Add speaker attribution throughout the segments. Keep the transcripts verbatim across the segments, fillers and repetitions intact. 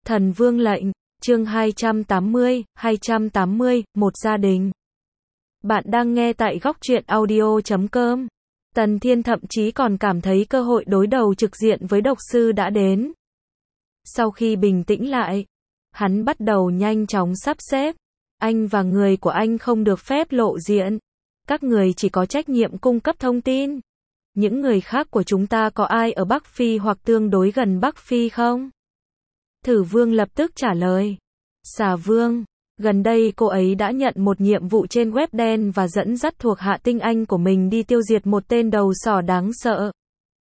Speaker 1: Thần Vương lệnh, chương hai trăm tám mươi, hai trăm tám mươi, một gia đình. Bạn đang nghe tại góc truyện audio chấm com. Tần Thiên thậm chí còn cảm thấy cơ hội đối đầu trực diện với độc sư đã đến. Sau khi bình tĩnh lại, hắn bắt đầu nhanh chóng sắp xếp. Anh và người của anh không được phép lộ diện. Các người chỉ có trách nhiệm cung cấp thông tin. Những người khác của chúng ta có ai ở Bắc Phi hoặc tương đối gần Bắc Phi không? Thử Vương lập tức trả lời. Xà Vương, gần đây cô ấy đã nhận một nhiệm vụ trên web đen và dẫn dắt thuộc hạ tinh anh của mình đi tiêu diệt một tên đầu sỏ đáng sợ.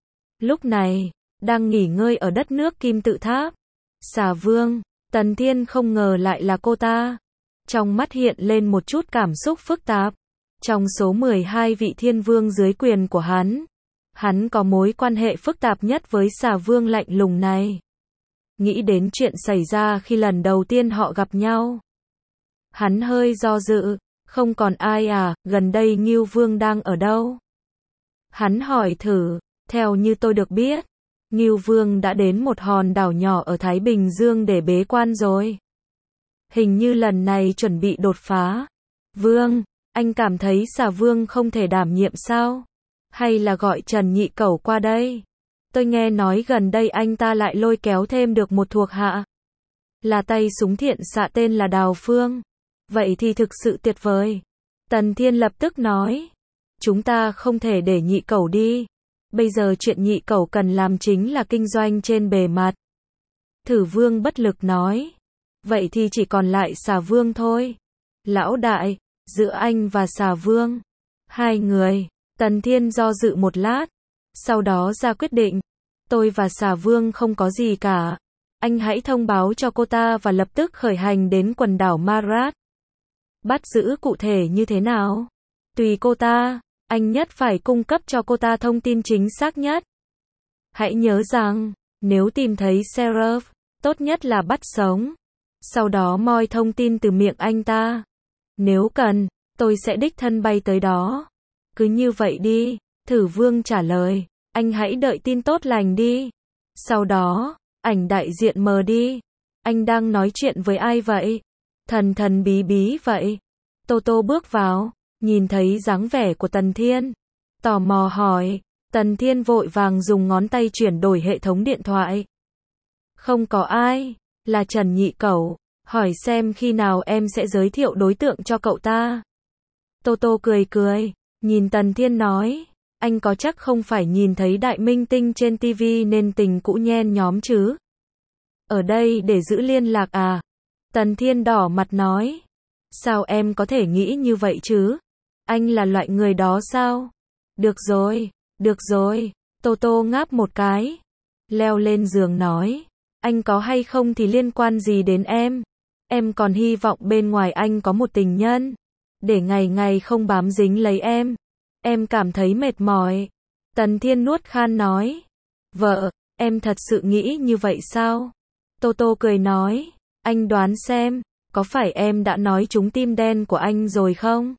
Speaker 1: Lúc này, đang nghỉ ngơi ở đất nước Kim Tự Tháp. Xà Vương, Tần Thiên không ngờ lại là cô ta. Trong mắt hiện lên một chút cảm xúc phức tạp. Trong số mười hai vị thiên vương dưới quyền của hắn, hắn có mối quan hệ phức tạp nhất với Xà Vương lạnh lùng này. Nghĩ đến chuyện xảy ra khi lần đầu tiên họ gặp nhau, hắn hơi do dự. Không còn ai à, gần đây Ngưu Vương đang ở đâu? Hắn hỏi thử. Theo như tôi được biết, Ngưu Vương đã đến một hòn đảo nhỏ ở Thái Bình Dương để bế quan rồi. Hình như lần này chuẩn bị đột phá. Vương, anh cảm thấy Xà Vương không thể đảm nhiệm sao? Hay là gọi Trần Nhị Cẩu qua đây? Tôi nghe nói gần đây anh ta lại lôi kéo thêm được một thuộc hạ. Là tay súng thiện xạ tên là Đào Phương. Vậy thì thực sự tuyệt vời. Tần Thiên lập tức nói. Chúng ta không thể để Nhị Cẩu đi. Bây giờ chuyện Nhị Cẩu cần làm chính là kinh doanh trên bề mặt. Thử Vương bất lực nói. Vậy thì chỉ còn lại Xà Vương thôi. Lão đại, giữa anh và Xà Vương, hai người. Tần Thiên do dự một lát, sau đó ra quyết định. Tôi và Xà Vương không có gì cả. Anh hãy thông báo cho cô ta và lập tức khởi hành đến quần đảo Marat. Bắt giữ cụ thể như thế nào? Tùy cô ta, anh nhất phải cung cấp cho cô ta thông tin chính xác nhất. Hãy nhớ rằng, nếu tìm thấy Seraph, tốt nhất là bắt sống. Sau đó moi thông tin từ miệng anh ta. Nếu cần, tôi sẽ đích thân bay tới đó. Cứ như vậy đi, Thử Vương trả lời. Anh hãy đợi tin tốt lành đi. Sau đó, ảnh đại diện mờ đi. Anh đang nói chuyện với ai vậy? Thần thần bí bí vậy. Tô Tô bước vào, nhìn thấy dáng vẻ của Tần Thiên. Tò mò hỏi. Tần Thiên vội vàng dùng ngón tay chuyển đổi hệ thống điện thoại. Không có ai, là Trần Nhị Cẩu. Hỏi xem khi nào em sẽ giới thiệu đối tượng cho cậu ta. Tô Tô cười cười, nhìn Tần Thiên nói. Anh có chắc không phải nhìn thấy đại minh tinh trên ti vi nên tình cũ nhen nhóm chứ? Ở đây để giữ liên lạc à? Tần Thiên đỏ mặt nói. Sao em có thể nghĩ như vậy chứ? Anh là loại người đó sao? Được rồi, được rồi. Tô Tô ngáp một cái. Leo lên giường nói. Anh có hay không thì liên quan gì đến em? Em còn hy vọng bên ngoài anh có một tình nhân. Để ngày ngày không bám dính lấy em. Em cảm thấy mệt mỏi. Tần Thiên nuốt khan nói. Vợ, em thật sự nghĩ như vậy sao? Tô Tô cười nói. Anh đoán xem, có phải em đã nói trúng tim đen của anh rồi không?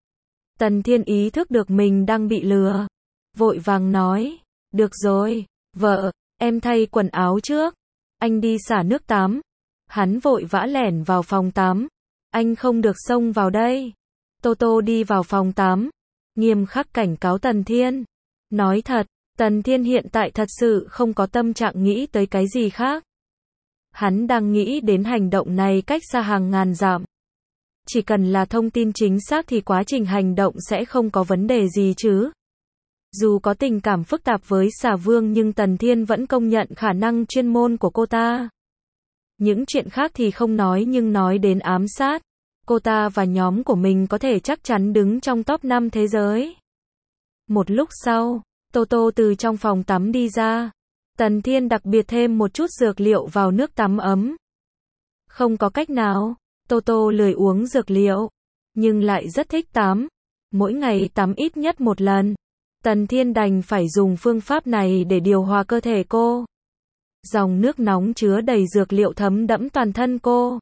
Speaker 1: Tần Thiên ý thức được mình đang bị lừa. Vội vàng nói. Được rồi, vợ, em thay quần áo trước. Anh đi xả nước tắm. Hắn vội vã lẻn vào phòng tắm. Anh không được xông vào đây. Tô Tô đi vào phòng tắm. Nghiêm khắc cảnh cáo Tần Thiên. Nói thật, Tần Thiên hiện tại thật sự không có tâm trạng nghĩ tới cái gì khác. Hắn đang nghĩ đến hành động này cách xa hàng ngàn dặm. Chỉ cần là thông tin chính xác thì quá trình hành động sẽ không có vấn đề gì chứ. Dù có tình cảm phức tạp với Xà Vương nhưng Tần Thiên vẫn công nhận khả năng chuyên môn của cô ta. Những chuyện khác thì không nói nhưng nói đến ám sát, cô ta và nhóm của mình có thể chắc chắn đứng trong top năm thế giới. Một lúc sau, Tô Tô từ trong phòng tắm đi ra. Tần Thiên đặc biệt thêm một chút dược liệu vào nước tắm ấm. Không có cách nào, Tô Tô lười uống dược liệu, nhưng lại rất thích tắm. Mỗi ngày tắm ít nhất một lần. Tần Thiên đành phải dùng phương pháp này để điều hòa cơ thể cô. Dòng nước nóng chứa đầy dược liệu thấm đẫm toàn thân cô.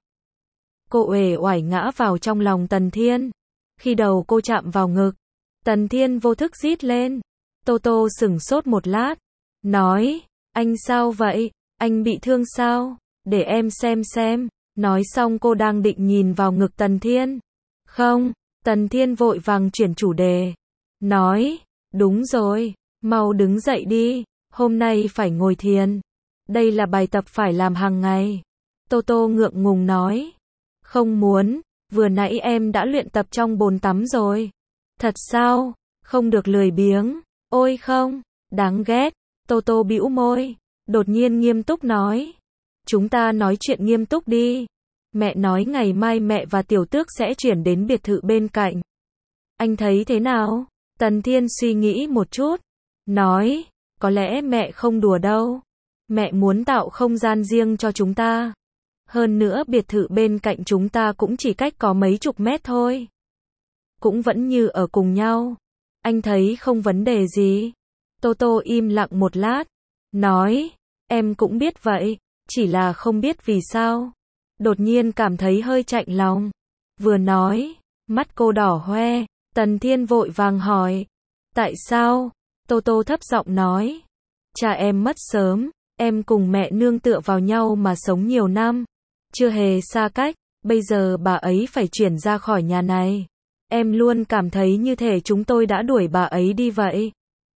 Speaker 1: Cô uể oải ngã vào trong lòng Tần Thiên. Khi đầu cô chạm vào ngực, Tần Thiên vô thức rít lên. Tô Tô sửng sốt một lát. Nói, anh sao vậy? Anh bị thương sao? để em xem xem. Nói xong cô đang định nhìn vào ngực Tần Thiên. Không, Tần Thiên vội vàng chuyển chủ đề. Nói, đúng rồi, mau đứng dậy đi, hôm nay phải ngồi thiền. Đây là bài tập phải làm hàng ngày. Tô Tô ngượng ngùng nói. Không muốn, vừa nãy em đã luyện tập trong bồn tắm rồi. Thật sao? Không được lười biếng. Ôi không, đáng ghét. Tô Tô bĩu môi, đột nhiên nghiêm túc nói. Chúng ta nói chuyện nghiêm túc đi. Mẹ nói ngày mai mẹ và Tiểu Tước sẽ chuyển đến biệt thự bên cạnh. Anh thấy thế nào? Tần Thiên suy nghĩ một chút. Nói, có lẽ mẹ không đùa đâu. Mẹ muốn tạo không gian riêng cho chúng ta. Hơn nữa biệt thự bên cạnh chúng ta cũng chỉ cách có mấy chục mét thôi. Cũng vẫn như ở cùng nhau. Anh thấy không vấn đề gì. Tô Tô im lặng một lát. Nói, em cũng biết vậy. Chỉ là không biết vì sao. Đột nhiên cảm thấy hơi chạnh lòng. Vừa nói, mắt cô đỏ hoe. Tần Thiên vội vàng hỏi. Tại sao? Tô Tô thấp giọng nói. Cha em mất sớm. Em cùng mẹ nương tựa vào nhau mà sống nhiều năm. Chưa hề xa cách. Bây giờ bà ấy phải chuyển ra khỏi nhà này. Em luôn cảm thấy như thể chúng tôi đã đuổi bà ấy đi vậy.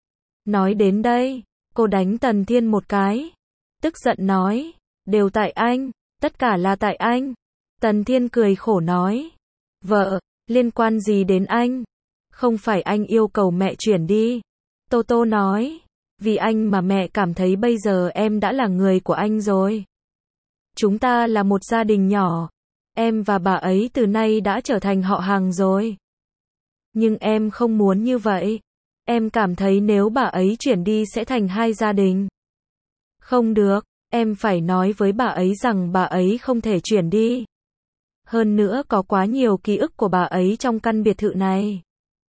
Speaker 1: Nói đến đây, cô đánh Tần Thiên một cái. Tức giận nói. Đều tại anh. Tất cả là tại anh. Tần Thiên cười khổ nói. Vợ, liên quan gì đến anh? Không phải anh yêu cầu mẹ chuyển đi. Tô Tô nói. Vì anh mà mẹ cảm thấy bây giờ em đã là người của anh rồi. Chúng ta là một gia đình nhỏ. Em và bà ấy từ nay đã trở thành họ hàng rồi. Nhưng em không muốn như vậy. Em cảm thấy nếu bà ấy chuyển đi sẽ thành hai gia đình. Không được, em phải nói với bà ấy rằng bà ấy không thể chuyển đi. Hơn nữa có quá nhiều ký ức của bà ấy trong căn biệt thự này.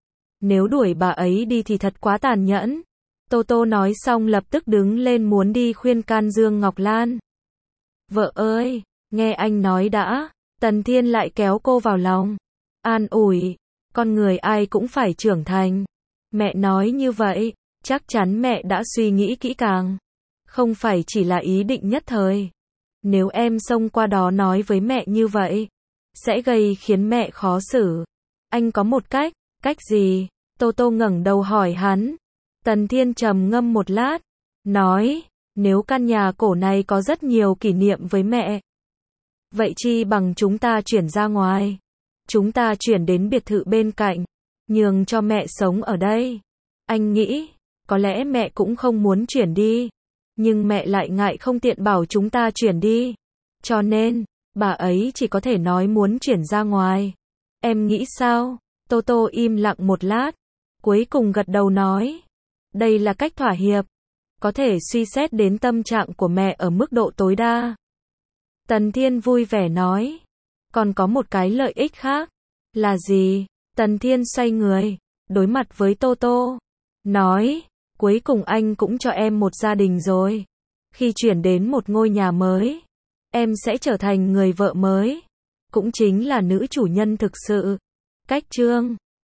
Speaker 1: Nếu đuổi bà ấy đi thì thật quá tàn nhẫn. Tô Tô nói xong lập tức đứng lên muốn đi khuyên can Dương Ngọc Lan. Vợ ơi, nghe anh nói đã. Tần Thiên lại kéo cô vào lòng. An ủi, con người ai cũng phải trưởng thành. Mẹ nói như vậy, chắc chắn mẹ đã suy nghĩ kỹ càng. Không phải chỉ là ý định nhất thời. Nếu em xông qua đó nói với mẹ như vậy, sẽ gây khiến mẹ khó xử. Anh có một cách, cách gì? Tô Tô ngẩng đầu hỏi hắn. Tần Thiên trầm ngâm một lát, nói, nếu căn nhà cổ này có rất nhiều kỷ niệm với mẹ. Vậy chi bằng chúng ta chuyển ra ngoài. Chúng ta chuyển đến biệt thự bên cạnh, nhường cho mẹ sống ở đây. Anh nghĩ, có lẽ mẹ cũng không muốn chuyển đi. Nhưng mẹ lại ngại không tiện bảo chúng ta chuyển đi. Cho nên, bà ấy chỉ có thể nói muốn chuyển ra ngoài. Em nghĩ sao? Tô Tô im lặng một lát. Cuối cùng gật đầu nói. Đây là cách thỏa hiệp. Có thể suy xét đến tâm trạng của mẹ ở mức độ tối đa. Tần Thiên vui vẻ nói. Còn có một cái lợi ích khác. Là gì? Tần Thiên xoay người, đối mặt với Tô Tô. Nói, cuối cùng anh cũng cho em một gia đình rồi. Khi chuyển đến một ngôi nhà mới, em sẽ trở thành người vợ mới. Cũng chính là nữ chủ nhân thực sự. Cách chương